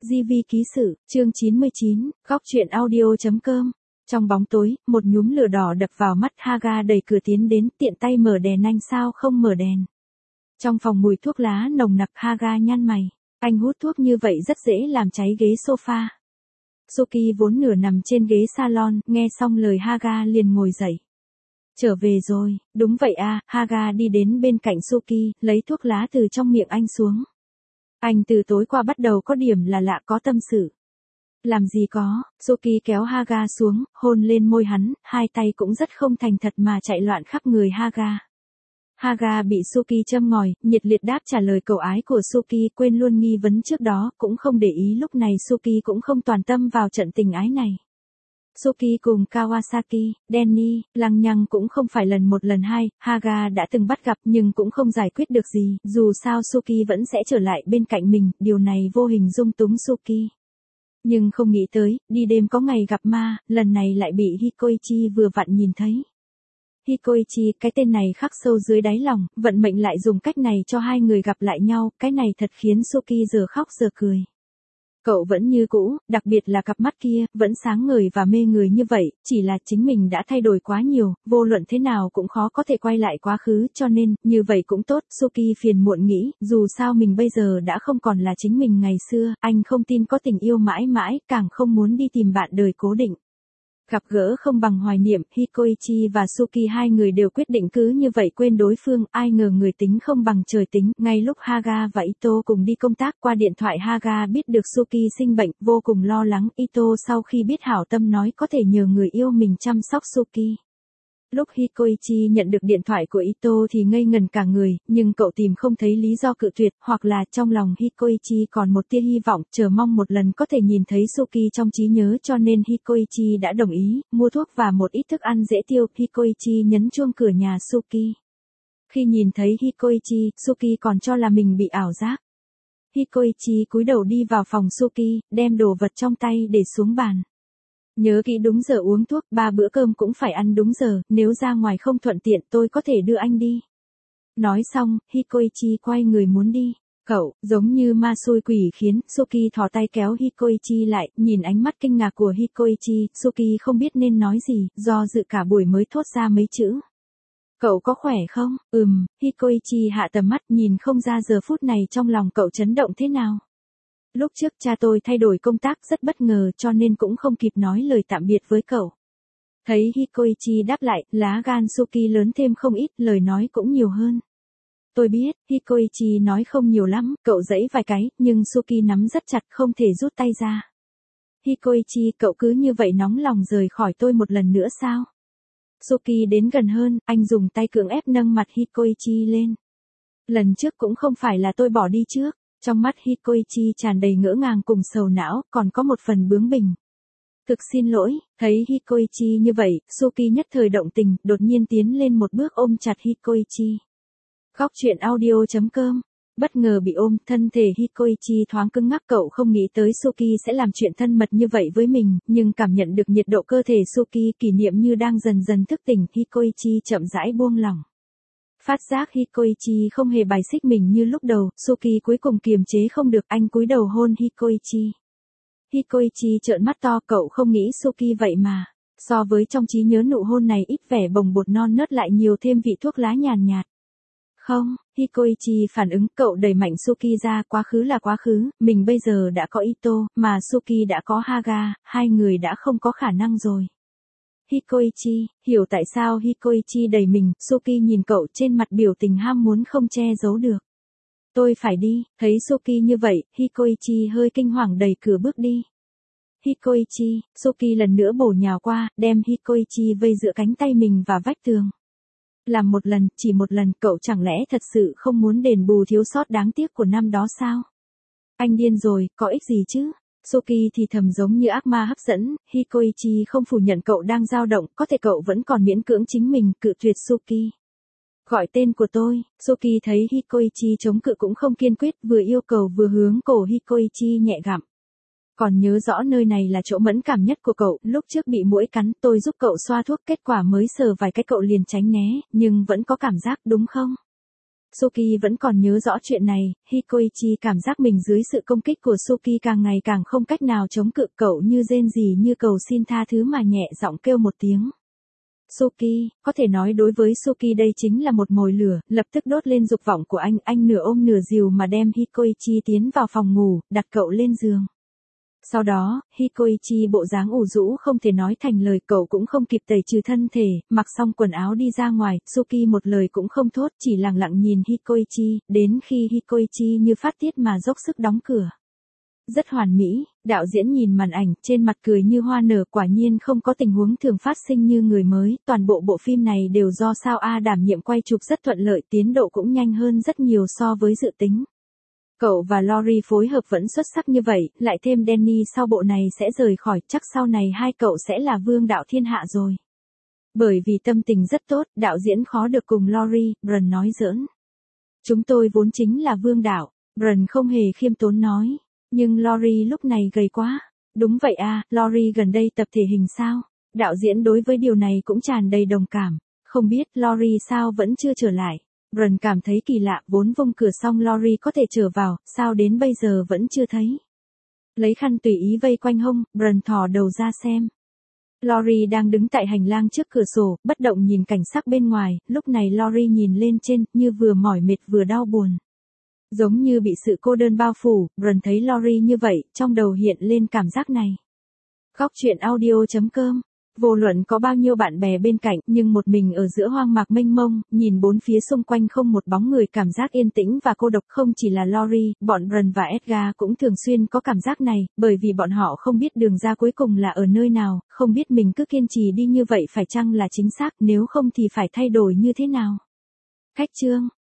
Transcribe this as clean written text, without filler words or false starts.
GV ký sự, chương 99, góc truyện audio.com. Trong bóng tối, một nhúm lửa đỏ đập vào mắt Haga đẩy cửa tiến đến, tiện tay mở đèn. Anh sao không mở đèn? Trong phòng mùi thuốc lá nồng nặc. Haga nhăn mày. Anh hút thuốc như vậy rất dễ làm cháy ghế sofa. Suki vốn nửa nằm trên ghế salon, nghe xong lời Haga liền ngồi dậy. Trở về rồi, đúng vậy à. Haga đi đến bên cạnh Suki, lấy thuốc lá từ trong miệng anh xuống. Anh từ tối qua bắt đầu có điểm là lạ, có tâm sự. Làm gì có. Suki kéo Haga xuống, hôn lên môi hắn, hai tay cũng rất không thành thật mà chạy loạn khắp người Haga. Haga bị Suki châm ngòi, nhiệt liệt đáp trả lời cầu ái của Suki, quên luôn nghi vấn trước đó, cũng không để ý lúc này Suki cũng không toàn tâm vào trận tình ái này. Suki cùng Kawasaki, Danny, lăng nhăng cũng không phải lần một lần hai, Haga đã từng bắt gặp nhưng cũng không giải quyết được gì, dù sao Suki vẫn sẽ trở lại bên cạnh mình, điều này vô hình dung túng Suki. Nhưng không nghĩ tới, đi đêm có ngày gặp ma, lần này lại bị Hikoichi vừa vặn nhìn thấy. Hikoichi, cái tên này khắc sâu dưới đáy lòng, vận mệnh lại dùng cách này cho hai người gặp lại nhau, cái này thật khiến Suki giờ khóc giờ cười. Cậu vẫn như cũ, đặc biệt là cặp mắt kia, vẫn sáng ngời và mê người như vậy, chỉ là chính mình đã thay đổi quá nhiều, vô luận thế nào cũng khó có thể quay lại quá khứ, cho nên, như vậy cũng tốt. Suki phiền muộn nghĩ, dù sao mình bây giờ đã không còn là chính mình ngày xưa, anh không tin có tình yêu mãi mãi, càng không muốn đi tìm bạn đời cố định. Gặp gỡ không bằng hoài niệm, Hikoichi và Suki hai người đều quyết định cứ như vậy quên đối phương, ai ngờ người tính không bằng trời tính, ngay lúc Haga và Ito cùng đi công tác qua điện thoại Haga biết được Suki sinh bệnh, vô cùng lo lắng, Ito sau khi biết hảo tâm nói có thể nhờ người yêu mình chăm sóc Suki. Lúc Hikoichi nhận được điện thoại của Ito thì ngây ngần cả người, nhưng cậu tìm không thấy lý do cự tuyệt, hoặc là trong lòng Hikoichi còn một tia hy vọng, chờ mong một lần có thể nhìn thấy Suki trong trí nhớ, cho nên Hikoichi đã đồng ý, mua thuốc và một ít thức ăn dễ tiêu. Hikoichi nhấn chuông cửa nhà Suki. Khi nhìn thấy Hikoichi, Suki còn cho là mình bị ảo giác. Hikoichi cúi đầu đi vào phòng Suki, đem đồ vật trong tay để xuống bàn. Nhớ kỹ đúng giờ uống thuốc, 3 bữa cơm cũng phải ăn đúng giờ, nếu ra ngoài không thuận tiện tôi có thể đưa anh đi. Nói xong, Hikoichi quay người muốn đi. Cậu, giống như ma xui quỷ khiến, Suki thò tay kéo Hikoichi lại, nhìn ánh mắt kinh ngạc của Hikoichi, Suki không biết nên nói gì, do dự cả buổi mới thốt ra mấy chữ. Cậu có khỏe không? Hikoichi hạ tầm mắt nhìn không ra giờ phút này trong lòng cậu chấn động thế nào. Lúc trước cha tôi thay đổi công tác rất bất ngờ cho nên cũng không kịp nói lời tạm biệt với cậu. Thấy Hikoichi đáp lại, lá gan Suki lớn thêm không ít, lời nói cũng nhiều hơn. Tôi biết, Hikoichi nói không nhiều lắm, cậu giãy vài cái, nhưng Suki nắm rất chặt không thể rút tay ra. Hikoichi, cậu cứ như vậy nóng lòng rời khỏi tôi một lần nữa sao? Suki đến gần hơn, anh dùng tay cưỡng ép nâng mặt Hikoichi lên. Lần trước cũng không phải là tôi bỏ đi trước. Trong mắt Hikoichi tràn đầy ngỡ ngàng cùng sầu não, còn có một phần bướng bỉnh. Thực xin lỗi, thấy Hikoichi như vậy, Suki nhất thời động tình, đột nhiên tiến lên một bước ôm chặt Hikoichi. Góc truyện audio.com. Bất ngờ bị ôm, thân thể Hikoichi thoáng cứng ngắc, cậu không nghĩ tới Suki sẽ làm chuyện thân mật như vậy với mình, nhưng cảm nhận được nhiệt độ cơ thể Suki, kỷ niệm như đang dần dần thức tỉnh, Hikoichi chậm rãi buông lỏng. Phát giác Hikoichi không hề bài xích mình như lúc đầu, Suki cuối cùng kiềm chế không được, anh cúi đầu hôn Hikoichi. Hikoichi trợn mắt to, cậu không nghĩ Suki vậy mà. So với trong trí nhớ nụ hôn này ít vẻ bồng bột non nớt lại nhiều thêm vị thuốc lá nhàn nhạt. Không, Hikoichi phản ứng, cậu đẩy mạnh Suki ra, quá khứ là quá khứ, mình bây giờ đã có Ito, mà Suki đã có Haga, hai người đã không có khả năng rồi. Hikoichi, hiểu tại sao Hikoichi đẩy mình, Suki nhìn cậu trên mặt biểu tình ham muốn không che giấu được. Tôi phải đi, thấy Suki như vậy, Hikoichi hơi kinh hoàng đẩy cửa bước đi. Hikoichi, Suki lần nữa bổ nhào qua, đem Hikoichi vây giữa cánh tay mình và vách tường. Làm một lần, chỉ một lần, cậu chẳng lẽ thật sự không muốn đền bù thiếu sót đáng tiếc của năm đó sao? Anh điên rồi, có ích gì chứ? Suki thì thầm giống như ác ma hấp dẫn, Hikoichi không phủ nhận cậu đang dao động, có thể cậu vẫn còn miễn cưỡng chính mình, cự tuyệt Suki. Gọi tên của tôi, Suki thấy Hikoichi chống cự cũng không kiên quyết, vừa yêu cầu vừa hướng cổ Hikoichi nhẹ gặm. Còn nhớ rõ nơi này là chỗ mẫn cảm nhất của cậu, lúc trước bị muỗi cắn, tôi giúp cậu xoa thuốc, kết quả mới sờ vài cái cậu liền tránh né, nhưng vẫn có cảm giác đúng không? Suki vẫn còn nhớ rõ chuyện này, Hikoichi cảm giác mình dưới sự công kích của Suki càng ngày càng không cách nào chống cự, cậu như rên rỉ như cầu xin tha thứ mà nhẹ giọng kêu một tiếng. Suki, có thể nói đối với Suki đây chính là một mồi lửa, lập tức đốt lên dục vọng của anh nửa ôm nửa dìu mà đem Hikoichi tiến vào phòng ngủ, đặt cậu lên giường. Sau đó, Hikoichi bộ dáng ủ rũ không thể nói thành lời, cậu cũng không kịp tẩy trừ thân thể, mặc xong quần áo đi ra ngoài, Suki một lời cũng không thốt, chỉ lặng lặng nhìn Hikoichi, đến khi Hikoichi như phát tiết mà dốc sức đóng cửa. Rất hoàn mỹ, đạo diễn nhìn màn ảnh, trên mặt cười như hoa nở, quả nhiên không có tình huống thường phát sinh như người mới, toàn bộ bộ phim này đều do Sao A đảm nhiệm quay chụp rất thuận lợi, tiến độ cũng nhanh hơn rất nhiều so với dự tính. Cậu và Lori phối hợp vẫn xuất sắc như vậy, lại thêm Danny sau bộ này sẽ rời khỏi, chắc sau này hai cậu sẽ là vương đạo thiên hạ rồi. Bởi vì tâm tình rất tốt, đạo diễn khó được cùng Lori, Bran nói giỡn. Chúng tôi vốn chính là vương đạo, Bran không hề khiêm tốn nói. Nhưng Lori lúc này gầy quá. Đúng vậy à, Lori gần đây tập thể hình sao? Đạo diễn đối với điều này cũng tràn đầy đồng cảm. Không biết Lori sao vẫn chưa trở lại. Bran cảm thấy kỳ lạ, vốn vung cửa xong Lori có thể trở vào, sao đến bây giờ vẫn chưa thấy. Lấy khăn tùy ý vây quanh hông, Bran thò đầu ra xem. Lori đang đứng tại hành lang trước cửa sổ, bất động nhìn cảnh sắc bên ngoài, lúc này Lori nhìn lên trên, như vừa mỏi mệt vừa đau buồn. Giống như bị sự cô đơn bao phủ, Bran thấy Lori như vậy, trong đầu hiện lên cảm giác này. Góc truyện audio.com. Vô luận có bao nhiêu bạn bè bên cạnh, nhưng một mình ở giữa hoang mạc mênh mông, nhìn bốn phía xung quanh không một bóng người, cảm giác yên tĩnh và cô độc. Không chỉ là Lori, bọn Bran và Edgar cũng thường xuyên có cảm giác này, bởi vì bọn họ không biết đường ra cuối cùng là ở nơi nào, không biết mình cứ kiên trì đi như vậy phải chăng là chính xác, nếu không thì phải thay đổi như thế nào. Khách chương.